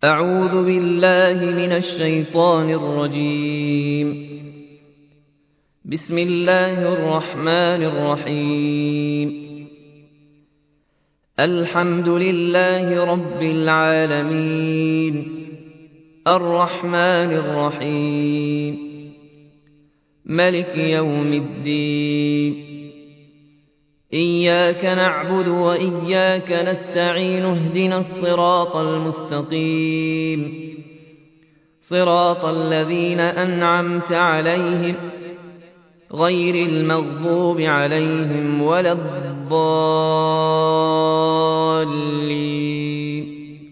أعوذ بالله من الشيطان الرجيم. بسم الله الرحمن الرحيم. الحمد لله رب العالمين، الرحمن الرحيم، ملك يوم الدين. إياك نعبد وإياك نستعين، اهدنا الصراط المستقيم، صراط الذين أنعمت عليهم غير المغضوب عليهم ولا الضالين.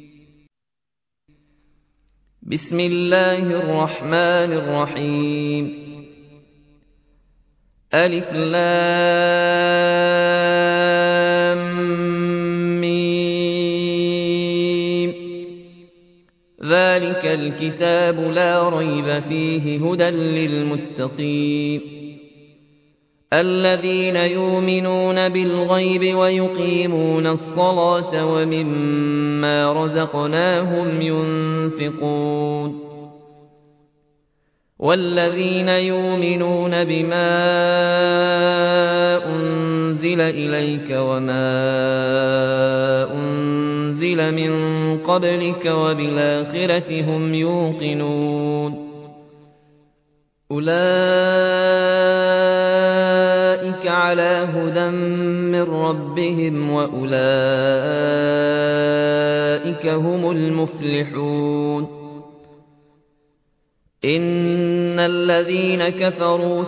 بسم الله الرحمن الرحيم. ألف لام ميم. ذلك الكتاب لا ريب فيه هدى للمتقين، الذين يؤمنون بالغيب ويقيمون الصلاة ومما رزقناهم ينفقون، والذين يؤمنون بما أنزل إليك وما أنزل من قبلك وبالآخرة هم يوقنون. أولئك على هدى من ربهم وأولئك هم المفلحون. إن الذين كفروا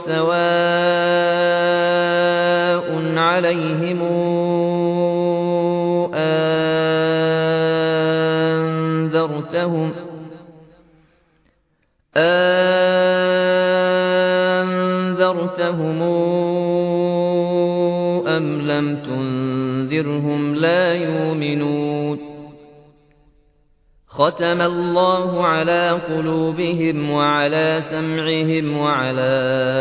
سواء عليهم أنذرتهم أم لم تنذرهم لا يؤمنون. ختم الله على قلوبهم وعلى سمعهم وعلى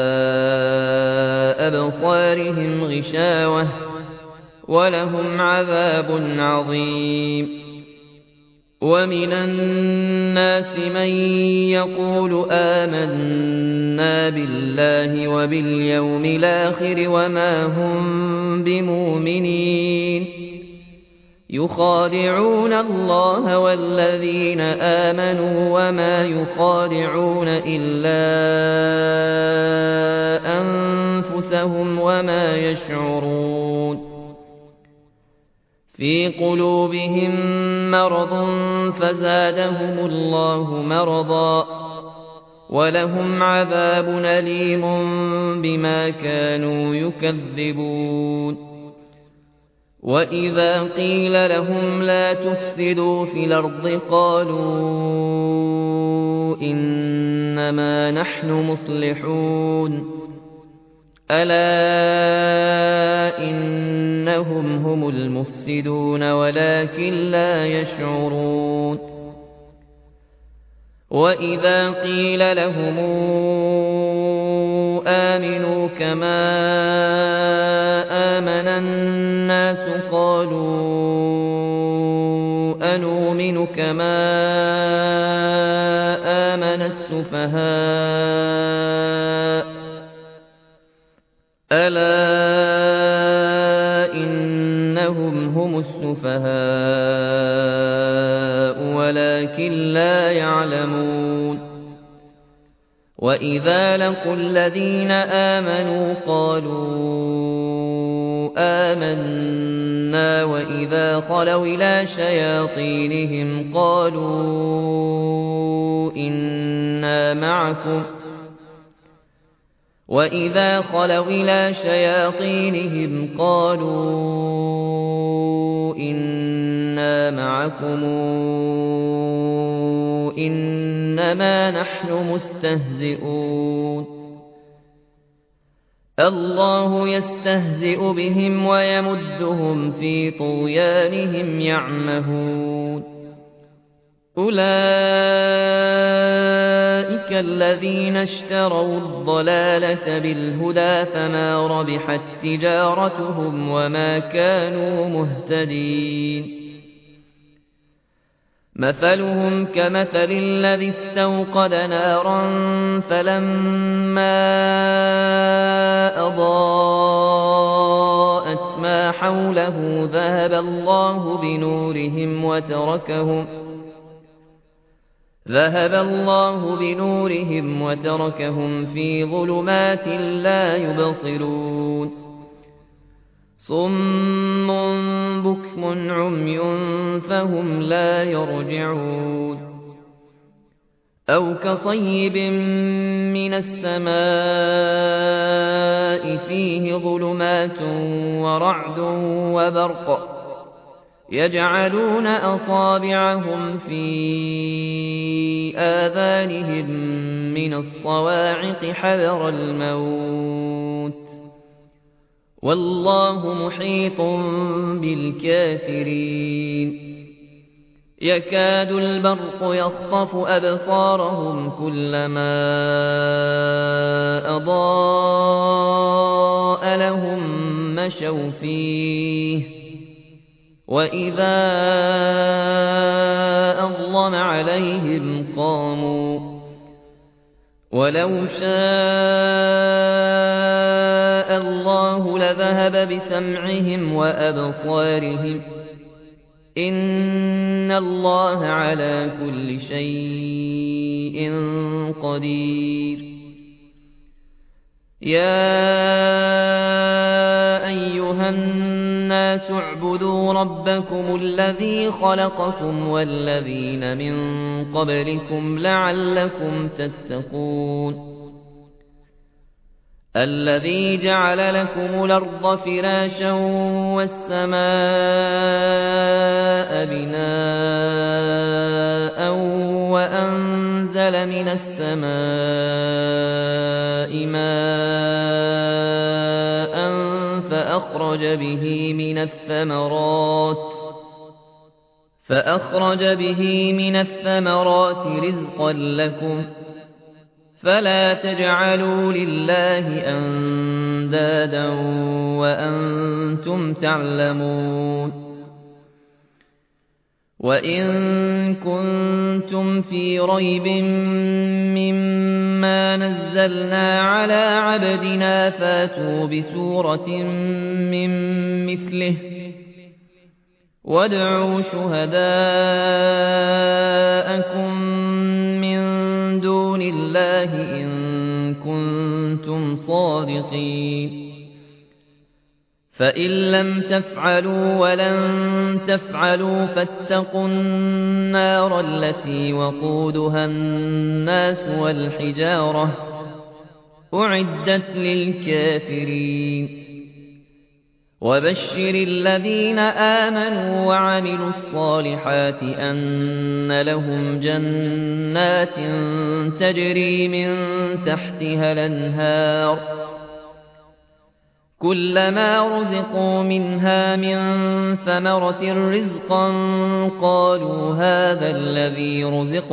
أبصارهم غشاوة ولهم عذاب عظيم. ومن الناس من يقول آمنا بالله وباليوم الآخر وما هم بمؤمنين، يخادعون الله والذين آمنوا وما يخادعون إلا أنفسهم وما يشعرون. في قلوبهم مرض فزادهم الله مرضا ولهم عذاب أليم بما كانوا يكذبون. وإذا قيل لهم لا تفسدوا في الأرض قالوا إنما نحن مصلحون. ألا إنهم هم المفسدون ولكن لا يشعرون. وإذا قيل لهم آمنوا كما آمن الناس قالوا أنؤمن كما آمن السفهاء. ألا إنهم هم السفهاء ولكن لا يعلمون. وإذا لقوا الذين آمنوا قالوا آمنا وإذا خلوا إلى شياطينهم قالوا إنا معكم إنما نحن مستهزئون. الله يستهزئ بهم ويمدهم في طغيانهم يعمهون. أولئك الذين اشتروا الضلالة بالهدى فما ربحت تجارتهم وما كانوا مهتدين. مثلهم كمثل الذي استوقد نارا فلما أضاءت ما حوله ذهب الله بنورهم وتركهم في ظلمات لا يبصرون صم بكم عمي فهم لا يرجعون أو كصيب من السماء فيه ظلمات ورعد وبرق يجعلون أصابعهم في آذانهم من الصواعق حذر الموت والله محيط بالكافرين يكاد البرق يخطف أبصارهم كلما أضاء لهم مشوا فيه وإذا أظلم عليهم قاموا ولو شاء الله لذهب بسمعهم وأبصارهم إن الله على كل شيء قدير يا أيها الناس اعبدوا ربكم الذي خلقكم والذين من قبلكم لعلكم تتقون الذي جعل لكم الأرض فراشا والسماء بناء وأنزل من السماء ماء فأخرج به من الثمرات رزقا لكم فلا تجعلوا لله أندادا وأنتم تعلمون وإن كنتم في ريب مما نزلنا على عبدنا فاتوا بسورة من مثله وادعوا شهداءكم من دون الله إن كنتم صادقين فإن لم تفعلوا ولن تفعلوا فاتقوا النار التي وقودها الناس والحجارة أعدت للكافرين وبشر الذين آمنوا وعملوا الصالحات أن لهم جنات تجري من تحتها الأنهار كلما رزقوا منها من ثمرة رزقا قالوا هذا الذي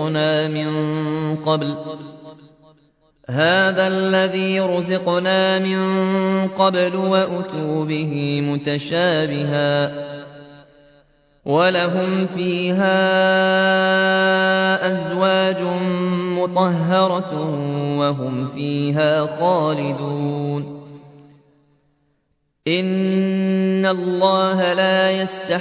رزقنا من قبل وأتوا به متشابها ولهم فيها أزواج مطهرة وهم فيها خالدون إن الله لا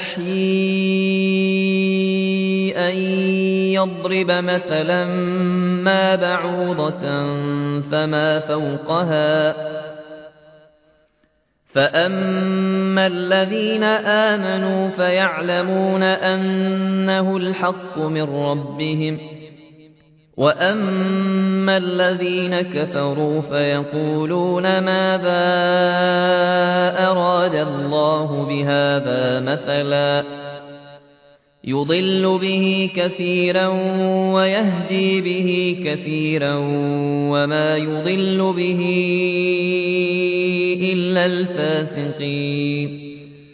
يستحيي أن يضرب مثلا ما بعوضة فما فوقها فأما الذين آمنوا فيعلمون أنه الحق من ربهم وأما الذين كفروا فيقولون ماذا أراد الله بهذا مثلا يضل به كثيرا ويهدي به كثيرا وما يضل به إلا الفاسقين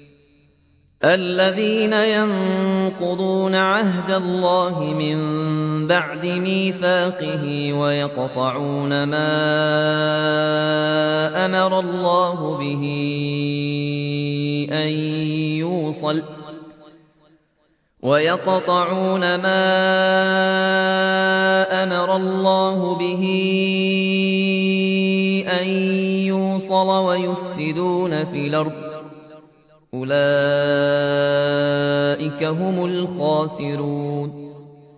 الذين ينقضون عهد الله من بعد ميثاقه ويقطعون ما أمر الله به أن يوصل ويقطعون ما أمر الله به أن يوصل ويفسدون في الأرض أولئك هم الخاسرون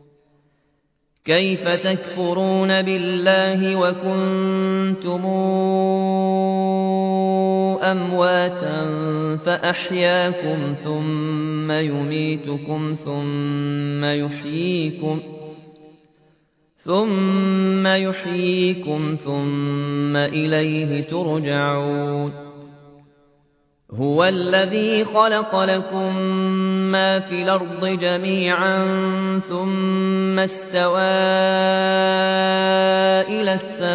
كيف تكفرون بالله وكنتم أمواتا فأحياكم ثم يميتكم ثم يحييكم ثم إليه ترجعون هو الذي خلق لكم ما في الأرض جميعا ثم استوى إلى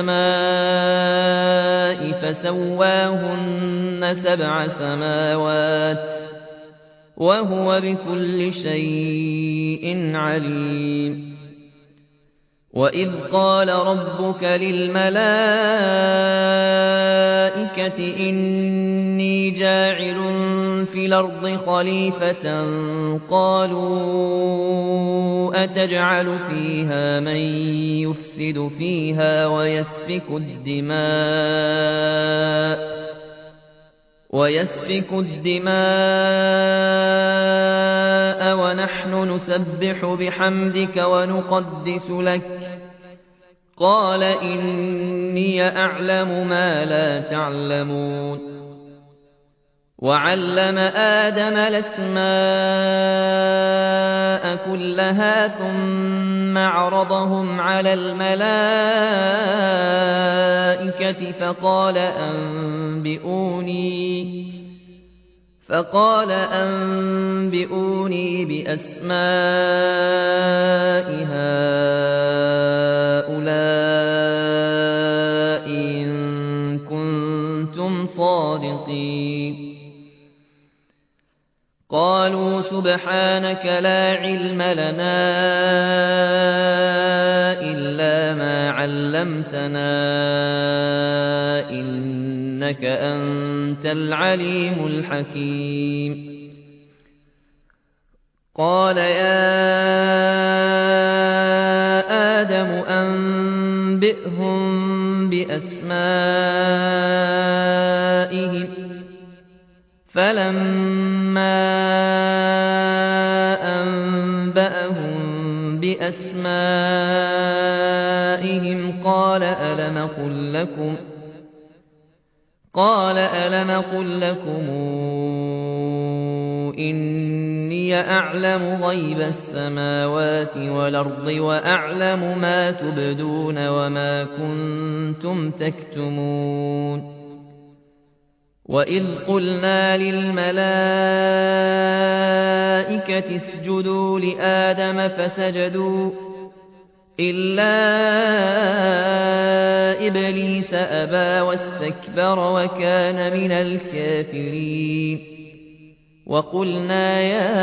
السماء فسواهن 7 سماوات وهو بكل شيء عليم وإذ قال ربك للملائكة إني جاعل في الأرض خليفة قالوا أتجعل فيها من يفسد فيها ويسفك الدماء ونحن نسبح بحمدك ونقدس لك قال إني أعلم ما لا تعلمون وعلم آدم الأسماء كلها ثم عرضهم على الملائكة فقال أنبئوني بأسماء هؤلاء إن كنتم صادقين قالوا سبحانك لا علم لنا إلا ما علمتنا إنك أنت العليم الحكيم قال يا آدم أنبئهم بأسمائهم فلما أنبأهم بأسمائهم قال ألم قل لكم إني أعلم غيب السماوات والأرض وأعلم ما تبدون وما كنتم تكتمون وإذ قلنا للملائكة اسجدوا لآدم فسجدوا إلا إبليس أبى واستكبر وكان من الكافرين وقلنا يا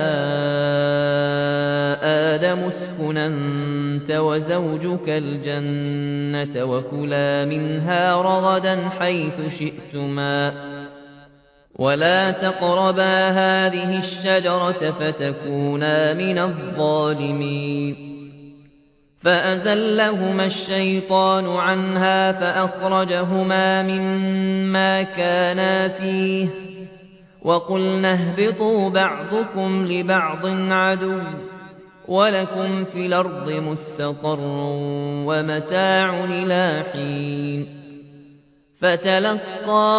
آدم اسكن أنت وزوجك الجنة وكلا منها رغدا حيث شئتما ولا تقربا هذه الشجرة فتكونا من الظالمين فأزلهما الشيطان عنها فأخرجهما مما كانا فيه وقلنا اهبطوا بعضكم لبعض عدو ولكم في الأرض مستقر ومتاع إلى حين فتلقى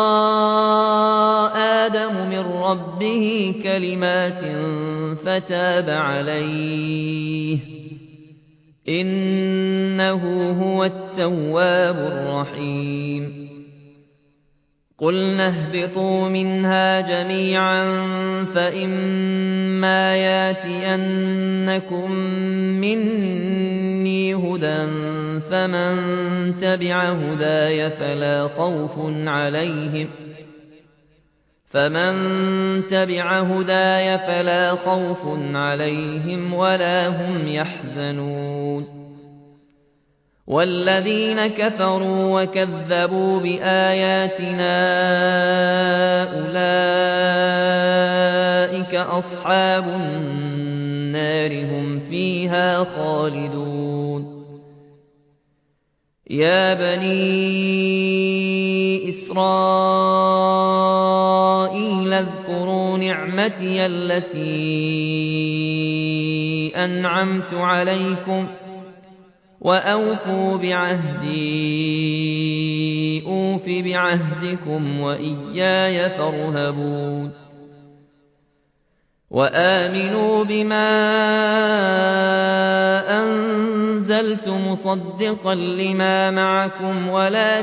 آدم من ربه كلمات فتاب عليه إنه هو التواب الرحيم قلنا اهبطوا منها جميعا فإما ياتينكم مني هدى فمن تبع هداي فلا خوف عليهم ولا هم يحزنون والذين كفروا وكذبوا بآياتنا أولئك أصحاب النار النار هم فيها خالدون يا بني إسرائيل اذكروا نعمتي التي أنعمت عليكم وأوفوا بعهدي أوف بعهدكم وإياي فارهبون وآمنوا بما أنزلت مصدقا لما معكم ولا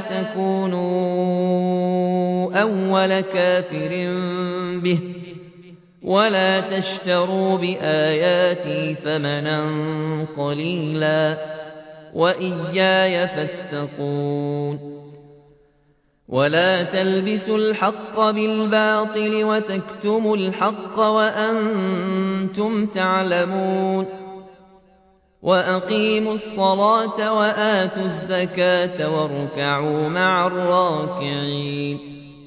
تكونوا أول كافر به ولا تشتروا بآياتي ثمنا قليلا وإياي فاتقون ولا تلبسوا الحق بالباطل وتكتموا الحق وأنتم تعلمون وأقيموا الصلاة وآتوا الزكاة واركعوا مع الراكعين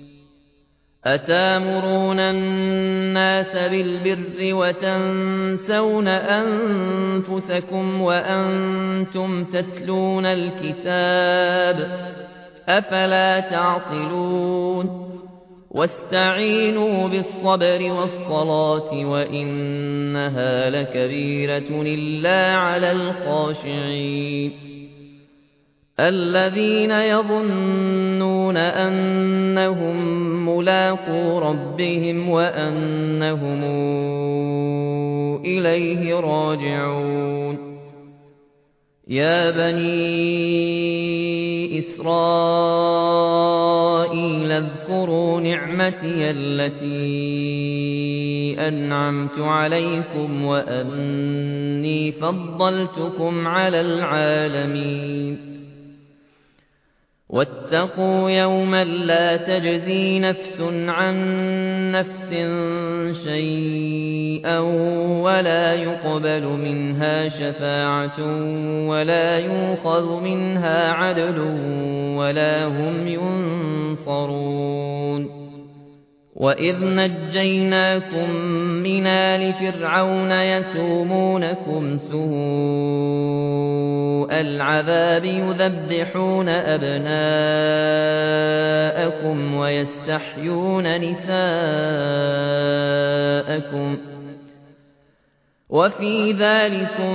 أتامرون الناس بالبر وتنسون أنفسكم وأنتم تتلون الكتاب أفلا تعقلون واستعينوا بالصبر والصلاة وإنها لكبيرة إلا على الخاشعين الذين يظنون أنهم ملاقو ربهم وأنهم إليه راجعون يا بني إسرائيل اذكروا نعمتي التي أنعمت عليكم وأني فضلتكم على العالمين واتقوا يوما لا تجزي نفس عن نفس شيئا ولا يقبل منها شفاعة ولا يؤخذ منها عدل ولا هم ينصرون وإذ نجيناكم من آل فرعون يسومونكم سوء العذاب يذبحون أبناءكم ويستحيون نساءكم وفي ذلكم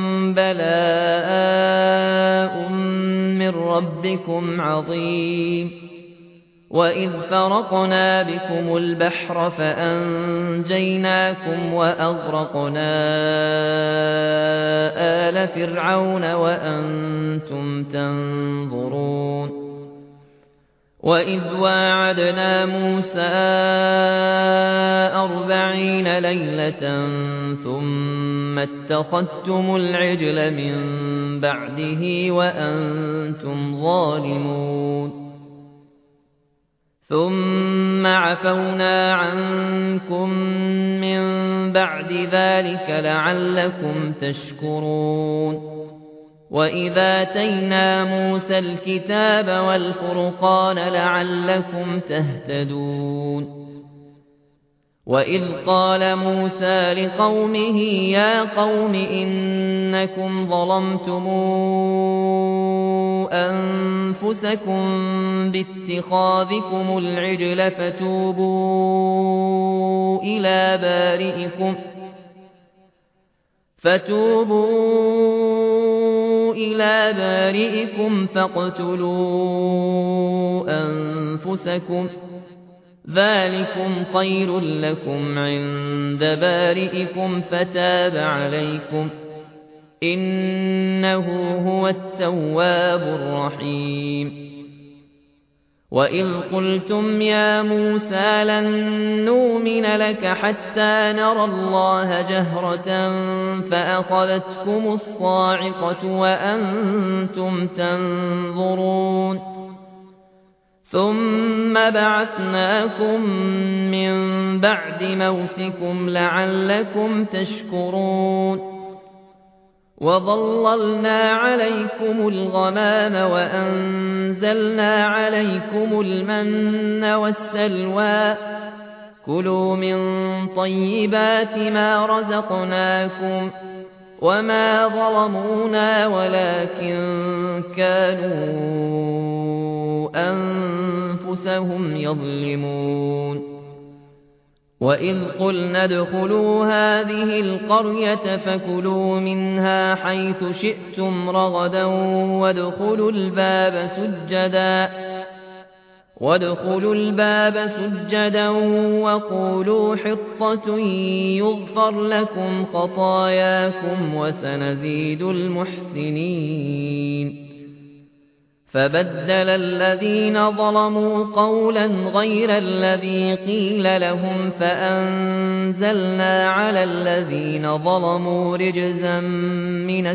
بلاء من ربكم عظيم وإذ فرقنا بكم البحر فأنجيناكم وأغرقنا آل فرعون وأنتم تنظرون وإذ واعدنا موسى 40 ليلة ثم اتخذتم العجل من بعده وأنتم ظالمون ثم عفونا عنكم من بعد ذلك لعلكم تشكرون وإذا آتينا موسى الكتاب والفرقان لعلكم تهتدون وإذ قال موسى لقومه يا قوم إنكم ظلمتم أنفسكم باتخاذكم العجل فتوبوا إلى بارئكم فاقتلوا أنفسكم ذلكم خير لكم عند بارئكم فتاب عليكم إنه هو التواب الرحيم وإذ قلتم يا موسى لن نؤمن لك حتى نرى الله جهرة فأخذتكم الصاعقة وأنتم تنظرون ثم بعثناكم من بعد موتكم لعلكم تشكرون وظللنا عليكم الغمام وأنزلنا عليكم المن والسلوى كلوا من طيبات ما رزقناكم وما ظلمونا ولكن كانوا أنفسهم يظلمون وإذ قلنا ادخلوا هذه القرية فكلوا منها حيث شئتم رغدا وادخلوا الباب سجدا وقولوا حطة يغفر لكم خطاياكم وسنزيد المحسنين فبدل الذين ظلموا قولا غير الذي قيل لهم فأنزلنا على الذين ظلموا رجزا من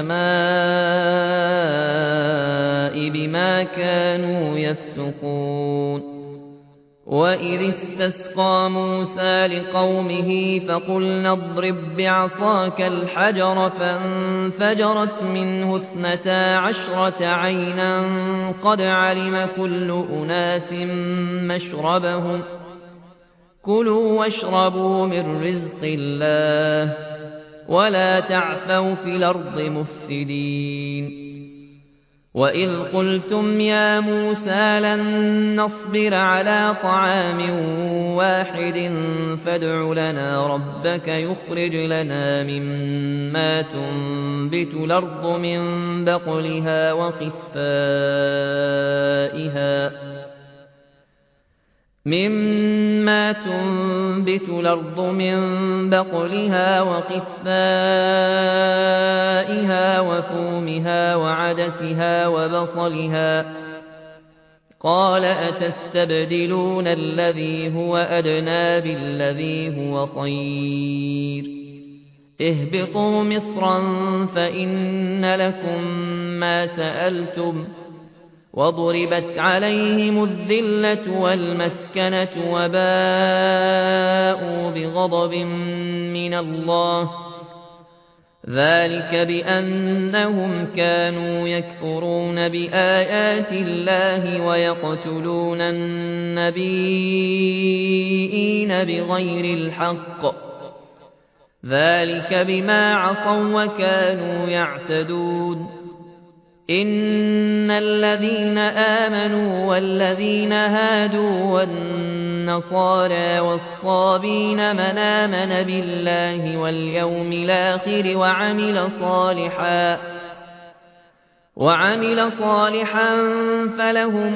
السماء بما كانوا يفسقون وإذ استسقى موسى لقومه فقلنا اضرب بعصاك الحجر فانفجرت منه 12 عينا قد علم كل أناس مشربهم كلوا واشربوا من رزق الله ولا تعثوا في الأرض مفسدين وإذ قلتم يا موسى لن نصبر على طعام واحد فادع لنا ربك يخرج لنا مما تنبت الأرض من بقلها وقثائها وفومها وعدسها وبصلها قال أتستبدلون الذي هو أدنى بالذي هو خير اهبطوا مصرا فإن لكم ما سألتم وضربت عليهم الذلة والمسكنة وباءوا بغضب من الله ذلك بأنهم كانوا يكفرون بآيات الله ويقتلون النبيين بغير الحق ذلك بما عصوا وكانوا يعتدون إن الذين آمنوا والذين هادوا والنصارى والصابين من آمن بالله واليوم الآخر وعمل صالحا فلهم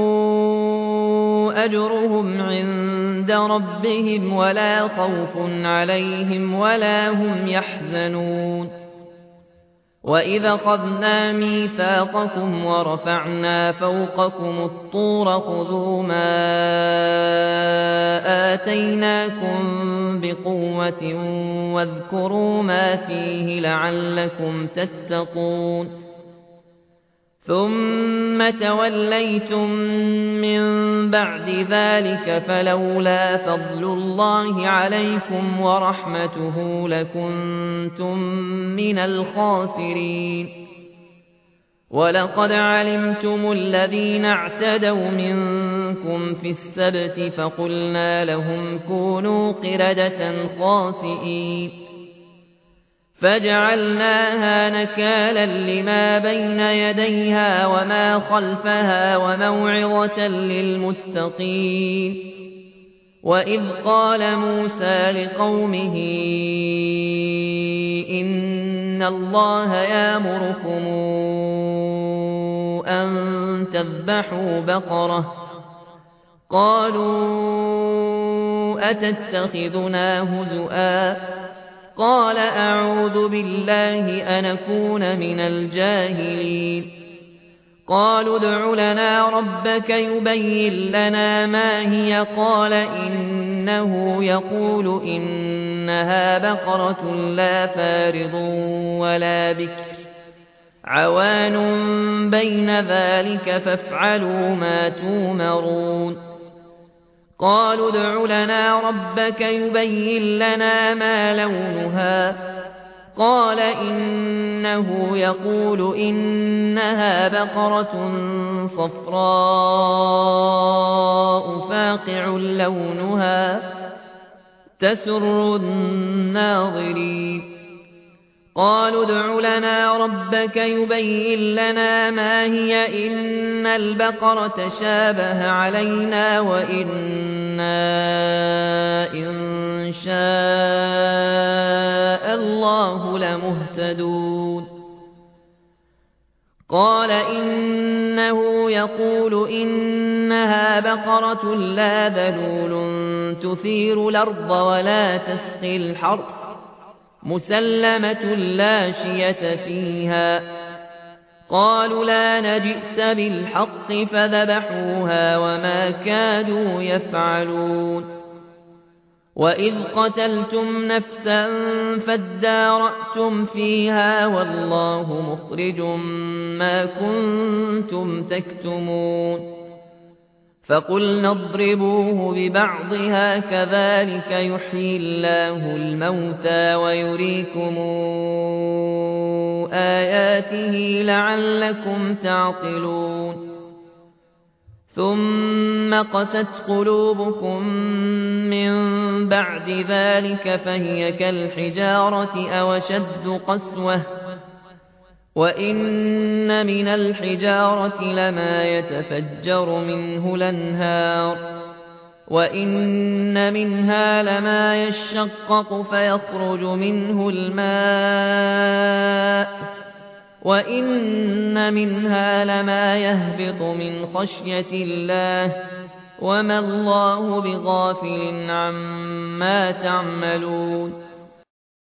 أجرهم عند ربهم ولا خوف عليهم ولا هم يحزنون وإذا أخذنا ميثاقكم ورفعنا فوقكم الطور خذوا ما آتيناكم بقوة واذكروا ما فيه لعلكم تتقون ثم توليتم من بعد ذلك فلولا فضل الله عليكم ورحمته لكنتم من الخاسرين ولقد علمتم الذين اعتدوا منكم في السبت فقلنا لهم كونوا قردة خاسئين فجعلناها نكالا لما بين يديها وما خلفها وموعظة للمتقين وإذ قال موسى لقومه إن الله يأمركم أن تذبحوا بقرة قالوا أتتخذنا هزؤا قال أعوذ بالله أن أكون من الجاهلين قالوا ادع لنا ربك يبين لنا ما هي قال إنه يقول إنها بقرة لا فارض ولا بكر عوان بين ذلك فافعلوا ما تومرون قالوا ادع لنا ربك يبين لنا ما لونها قال إنه يقول إنها بقرة صفراء فاقع لونها تسر الناظرين قالوا ادع لنا ربك يبين لنا ما هي إن البقرة شابه علينا وإنا إن شاء الله لمهتدون قال إنه يقول إنها بقرة لا ذلول تثير الأرض ولا تسقي الحرث مسلمة لا شية فيها قالوا لا نجئت بالحق فذبحوها وما كادوا يفعلون وإذ قتلتم نفسا فادارأتم فيها والله مخرج ما كنتم تكتمون فقلنا اضربوه ببعضها كذلك يحيي الله الموتى ويريكم آياته لعلكم تعقلون ثم قست قلوبكم من بعد ذلك فهي كالحجارة أو أشد قسوة وإن من الحجارة لما يتفجر منه الأنهار وإن منها لما يشقق فيخرج منه الماء وإن منها لما يهبط من خشية الله وما الله بغافل عما تعملون